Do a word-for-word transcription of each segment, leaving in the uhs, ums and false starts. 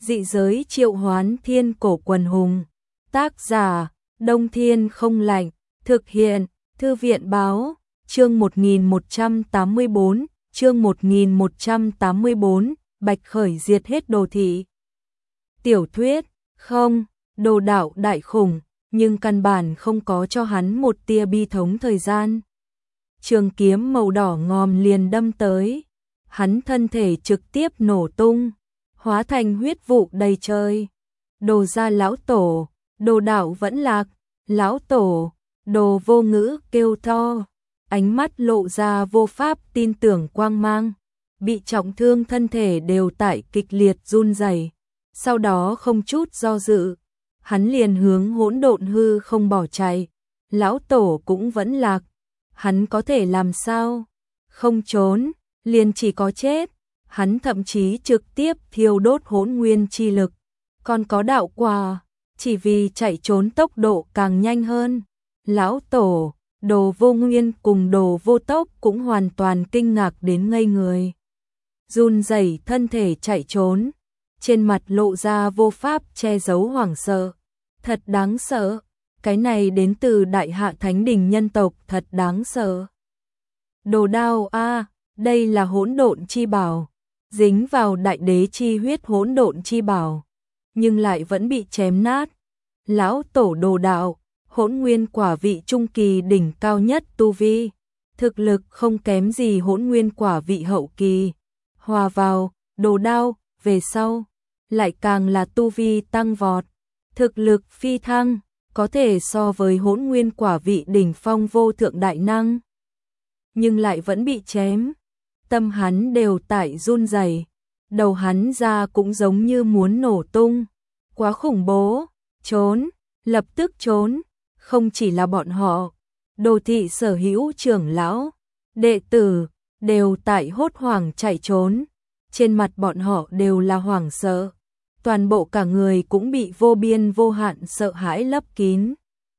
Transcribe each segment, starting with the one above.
Dị giới triệu hoán thiên cổ quần hùng. Tác giả, Đông Thiên không lạnh. Thực hiện, Thư viện báo. Chương một nghìn một trăm tám mươi bốn, chương một nghìn một trăm tám mươi bốn, Bạch Khởi diệt hết đồ thị. Tiểu thuyết, không, đồ đạo đại khủng, nhưng căn bản không có cho hắn một tia bi thống thời gian. Trường kiếm màu đỏ ngòm liền đâm tới, hắn thân thể trực tiếp nổ tung, hóa thành huyết vụ đầy trời. Đồ gia lão tổ, đồ đạo vẫn lạc, lão tổ, đồ vô ngữ kêu to, ánh mắt lộ ra vô pháp tin tưởng quang mang, bị trọng thương thân thể đều tại kịch liệt run rẩy. Sau đó không chút do dự, hắn liền hướng hỗn độn hư không bỏ chạy. Lão tổ cũng vẫn lạc, hắn có thể làm sao? Không trốn, liền chỉ có chết. Hắn thậm chí trực tiếp thiêu đốt hỗn nguyên chi lực, còn có đạo quả, chỉ vì chạy trốn tốc độ càng nhanh hơn. Lão tổ, đồ vô nguyên cùng đồ vô tốc cũng hoàn toàn kinh ngạc đến ngây người. Run rẩy thân thể chạy trốn, trên mặt lộ ra vô pháp che giấu hoảng sợ. Thật đáng sợ, cái này đến từ Đại Hạ Thánh Đình nhân tộc, thật đáng sợ. Đồ đao a, đây là hỗn độn chi bảo, dính vào đại đế chi huyết hỗn độn chi bảo, nhưng lại vẫn bị chém nát. Lão tổ đồ đạo, hỗn nguyên quả vị trung kỳ đỉnh cao nhất tu vi, thực lực không kém gì hỗn nguyên quả vị hậu kỳ. Hòa vào đồ đao về sau, lại càng là tu vi tăng vọt, thực lực phi thăng, có thể so với hỗn nguyên quả vị đỉnh phong vô thượng đại năng, nhưng lại vẫn bị chém. Tâm hắn đều tại run rẩy, đầu hắn ra cũng giống như muốn nổ tung. Quá khủng bố, trốn, lập tức trốn. Không chỉ là bọn họ, đồ thị sở hữu trưởng lão, đệ tử, đều tại hốt hoảng chạy trốn. Trên mặt bọn họ đều là hoảng sợ, toàn bộ cả người cũng bị vô biên vô hạn sợ hãi lấp kín.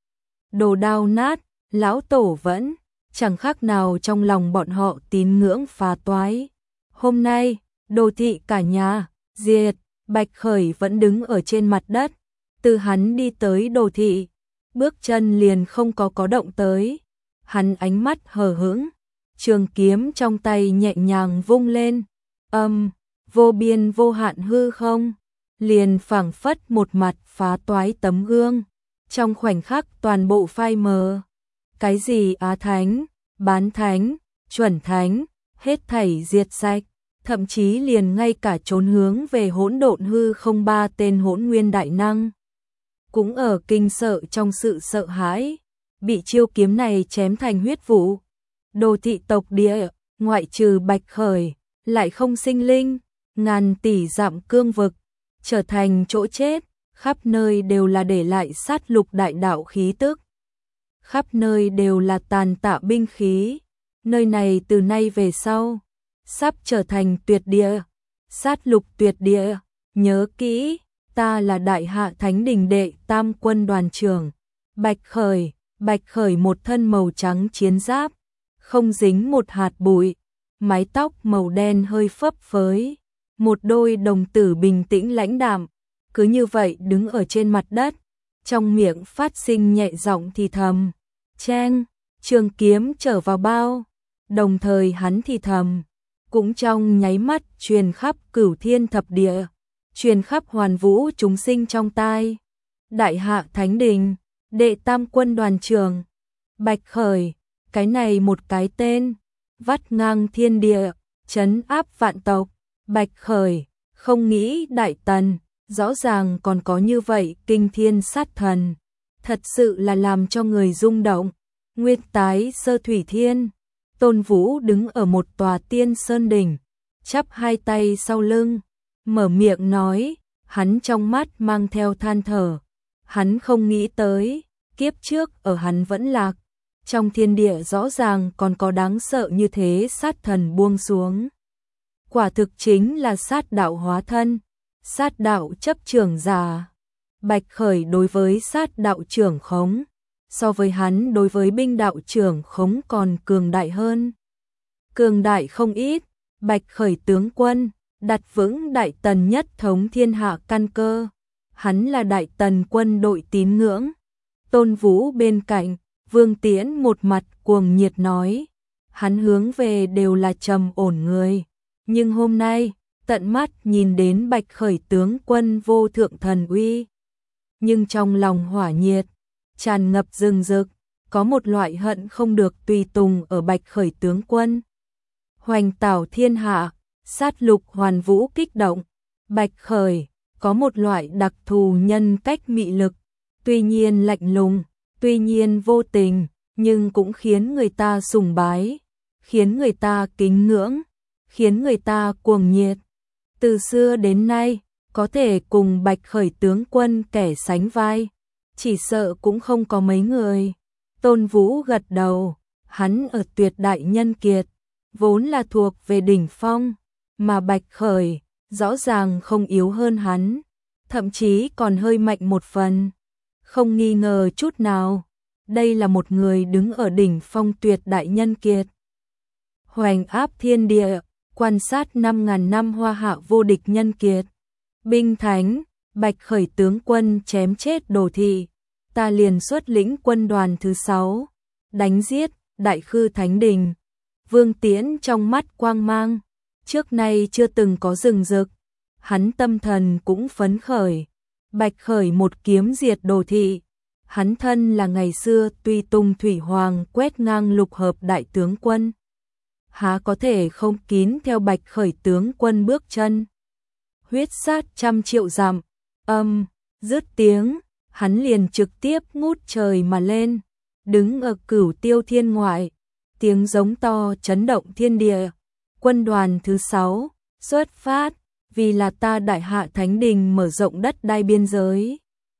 Đồ đao nát, lão tổ vẫn, chẳng khác nào trong lòng bọn họ tín ngưỡng phá toái. Hôm nay, đồ thị cả nhà, diệt, Bạch Khởi vẫn đứng ở trên mặt đất. Từ hắn đi tới đồ thị, bước chân liền không có có động tới. Hắn ánh mắt hờ hững, trường kiếm trong tay nhẹ nhàng vung lên. Âm, vô biên vô hạn hư không, liền phảng phất một mặt phá toái tấm gương. Trong khoảnh khắc toàn bộ phai mờ. Cái gì Á Thánh, Bán Thánh, Chuẩn Thánh, hết thảy diệt sạch, thậm chí liền ngay cả trốn hướng về hỗn độn hư không ba tên hỗn nguyên đại năng cũng ở kinh sợ trong sự sợ hãi, bị chiêu kiếm này chém thành huyết vụ. Đồ thị tộc địa, ngoại trừ Bạch Khởi, lại không sinh linh, ngàn tỷ dặm cương vực, trở thành chỗ chết, khắp nơi đều là để lại sát lục đại đạo khí tức. Khắp nơi đều là tàn tạ binh khí, nơi này từ nay về sau, sắp trở thành tuyệt địa, sát lục tuyệt địa. Nhớ kỹ, ta là Đại Hạ Thánh Đình đệ tam quân đoàn trưởng, Bạch Khởi. Bạch Khởi một thân màu trắng chiến giáp, không dính một hạt bụi, mái tóc màu đen hơi phấp phới, một đôi đồng tử bình tĩnh lãnh đạm, cứ như vậy đứng ở trên mặt đất, trong miệng phát sinh nhẹ giọng thì thầm, "Cheng", trường kiếm trở vào bao, đồng thời hắn thì thầm, cũng trong nháy mắt truyền khắp cửu thiên thập địa, truyền khắp hoàn vũ chúng sinh trong tai. Đại Hạ Thánh Đình, đệ tam quân đoàn trưởng, Bạch Khởi, cái này một cái tên, vắt ngang thiên địa, trấn áp vạn tộc. Bạch Khởi, không nghĩ Đại Tần, rõ ràng còn có như vậy kinh thiên sát thần, thật sự là làm cho người rung động. Nguyên tái sơ thủy thiên, Tôn Vũ đứng ở một tòa tiên sơn đỉnh, chắp hai tay sau lưng, mở miệng nói, hắn trong mắt mang theo than thở. Hắn không nghĩ tới, kiếp trước ở hắn vẫn lạc, trong thiên địa rõ ràng còn có đáng sợ như thế sát thần buông xuống. Quả thực chính là sát đạo hóa thân, sát đạo chấp trưởng giả. Bạch Khởi đối với sát đạo trưởng khống, so với hắn đối với binh đạo trưởng khống còn cường đại hơn. Cường đại không ít, Bạch Khởi tướng quân, đặt vững Đại Tần nhất thống thiên hạ căn cơ. Hắn là Đại Tần quân đội tín ngưỡng. Tôn Vũ bên cạnh, Vương Tiễn một mặt cuồng nhiệt nói, hắn hướng về đều là trầm ổn người, nhưng hôm nay, tận mắt nhìn đến Bạch Khởi tướng quân vô thượng thần uy, nhưng trong lòng hỏa nhiệt tràn ngập rừng rực, có một loại hận không được tùy tùng ở Bạch Khởi tướng quân. Hoành tảo thiên hạ, sát lục hoàn vũ kích động, Bạch Khởi có một loại đặc thù nhân cách mị lực, tuy nhiên lạnh lùng, tuy nhiên vô tình, nhưng cũng khiến người ta sùng bái, khiến người ta kính ngưỡng, khiến người ta cuồng nhiệt. Từ xưa đến nay, có thể cùng Bạch Khởi tướng quân kẻ sánh vai, chỉ sợ cũng không có mấy người. Tôn Vũ gật đầu, hắn ở tuyệt đại nhân kiệt, vốn là thuộc về đỉnh phong, mà Bạch Khởi rõ ràng không yếu hơn hắn, thậm chí còn hơi mạnh một phần. Không nghi ngờ chút nào, đây là một người đứng ở đỉnh phong tuyệt đại nhân kiệt. Hoành áp thiên địa, quan sát năm ngàn năm hoa hạ vô địch nhân kiệt. Binh thánh, Bạch Khởi tướng quân chém chết Đồ Thị, ta liền xuất lĩnh quân đoàn thứ sáu, đánh giết Đại Khư Thánh Đình. Vương Tiễn trong mắt quang mang, trước nay chưa từng có rừng rực, hắn tâm thần cũng phấn khởi. Bạch Khởi một kiếm diệt Đồ Thị, hắn thân là ngày xưa tùy tùng thủy hoàng quét ngang lục hợp đại tướng quân, há có thể không kín theo Bạch Khởi tướng quân bước chân. Huyết sát trăm triệu dặm, âm, dứt tiếng, hắn liền trực tiếp ngút trời mà lên, đứng ở Cửu Tiêu Thiên ngoại, tiếng giống to chấn động thiên địa. Quân đoàn thứ sáu, xuất phát, vì là ta Đại Hạ Thánh Đình mở rộng đất đai biên giới.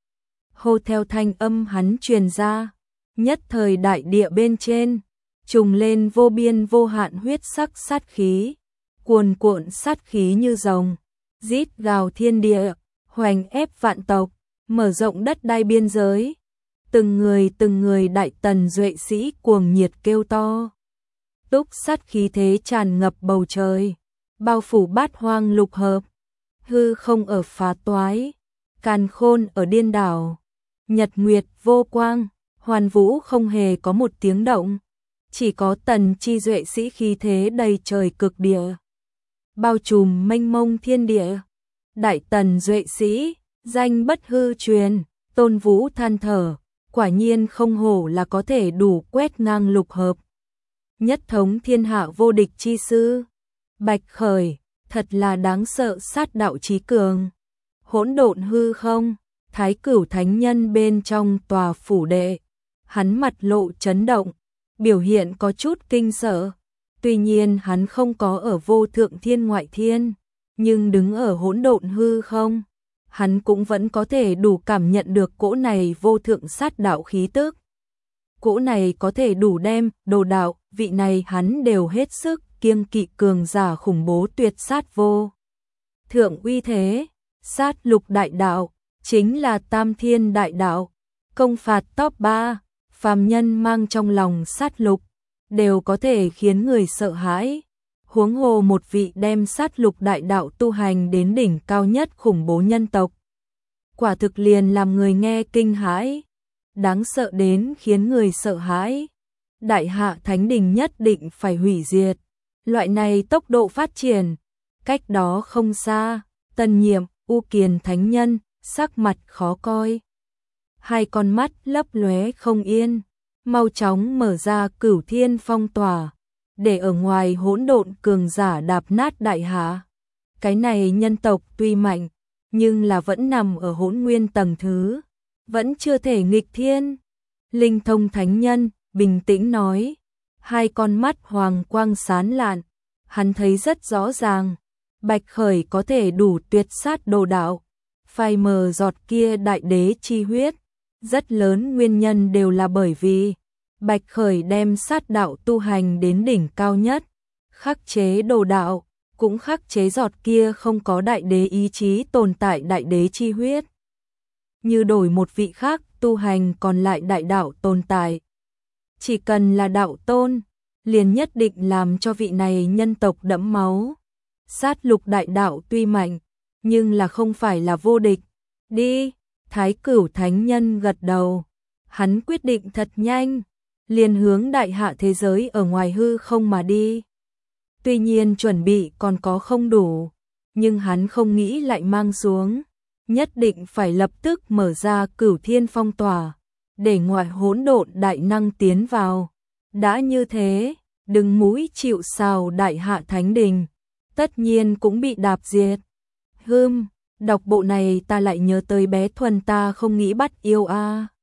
Hô theo thanh âm hắn truyền ra, nhất thời đại địa bên trên, trùng lên vô biên vô hạn huyết sắc sát khí, cuồn cuộn sát khí như rồng, rít gào thiên địa, hoành ép vạn tộc, mở rộng đất đai biên giới. Từng người từng người Đại Tần duệ sĩ cuồng nhiệt kêu to. Túc sát khí thế tràn ngập bầu trời, bao phủ bát hoang lục hợp, hư không ở phá toái, càn khôn ở điên đảo, nhật nguyệt vô quang, hoàn vũ không hề có một tiếng động, chỉ có Tần chi duệ sĩ khí thế đầy trời cực địa, bao trùm mênh mông thiên địa. Đại Tần duệ sĩ, danh bất hư truyền. Tôn Vũ than thở, quả nhiên không hổ là có thể đủ quét ngang lục hợp, nhất thống thiên hạ vô địch chi sư. Bạch Khởi, thật là đáng sợ sát đạo chí cường. Hỗn độn hư không, Thái Cửu Thánh Nhân bên trong tòa phủ đệ, hắn mặt lộ chấn động, biểu hiện có chút kinh sợ. Tuy nhiên hắn không có ở vô thượng thiên ngoại thiên, nhưng đứng ở hỗn độn hư không, hắn cũng vẫn có thể đủ cảm nhận được cỗ này vô thượng sát đạo khí tức. Cỗ này có thể đủ đem Đồ đạo, vị này hắn đều hết sức kiêng kỵ cường giả khủng bố tuyệt sát vô thượng uy thế. Sát lục đại đạo, chính là tam thiên đại đạo, công phạt top ba, phàm nhân mang trong lòng sát lục, đều có thể khiến người sợ hãi. Huống hồ một vị đem sát lục đại đạo tu hành đến đỉnh cao nhất khủng bố nhân tộc. Quả thực liền làm người nghe kinh hãi, đáng sợ đến khiến người sợ hãi. Đại Hạ Thánh Đình nhất định phải hủy diệt. Loại này tốc độ phát triển, cách đó không xa, Tân Nhiệm, U Kiền Thánh Nhân, sắc mặt khó coi. Hai con mắt lấp lóe không yên, mau chóng mở ra Cửu Thiên phong tỏa, để ở ngoài hỗn độn cường giả đạp nát Đại Hạ. Cái này nhân tộc tuy mạnh, nhưng là vẫn nằm ở hỗn nguyên tầng thứ, vẫn chưa thể nghịch thiên. Linh Thông Thánh Nhân bình tĩnh nói, hai con mắt hoàng quang sáng lạn, hắn thấy rất rõ ràng, Bạch Khởi có thể đủ tuyệt sát Đồ đạo, phai mờ giọt kia đại đế chi huyết, rất lớn nguyên nhân đều là bởi vì Bạch Khởi đem sát đạo tu hành đến đỉnh cao nhất, khắc chế Đồ đạo, cũng khắc chế giọt kia không có đại đế ý chí tồn tại đại đế chi huyết. Như đổi một vị khác tu hành còn lại đại đạo tồn tại, chỉ cần là đạo tôn, liền nhất định làm cho vị này nhân tộc đẫm máu. sát lục đại đạo tuy mạnh, nhưng là không phải là vô địch. Đi, Thái Cửu Thánh Nhân gật đầu. Hắn quyết định thật nhanh, liền hướng đại hạ thế giới ở ngoài hư không mà đi. Tuy nhiên chuẩn bị còn có không đủ, nhưng hắn không nghĩ lại mang xuống, nhất định phải lập tức mở ra Cửu Thiên phong tỏa, để ngoại hỗn độn đại năng tiến vào. Đã như thế, đừng mũi chịu sào đại hạ thánh đình, tất nhiên cũng bị đạp diệt. Hừm, đọc bộ này ta lại nhớ tới bé Thuần ta không nghĩ bắt yêu a.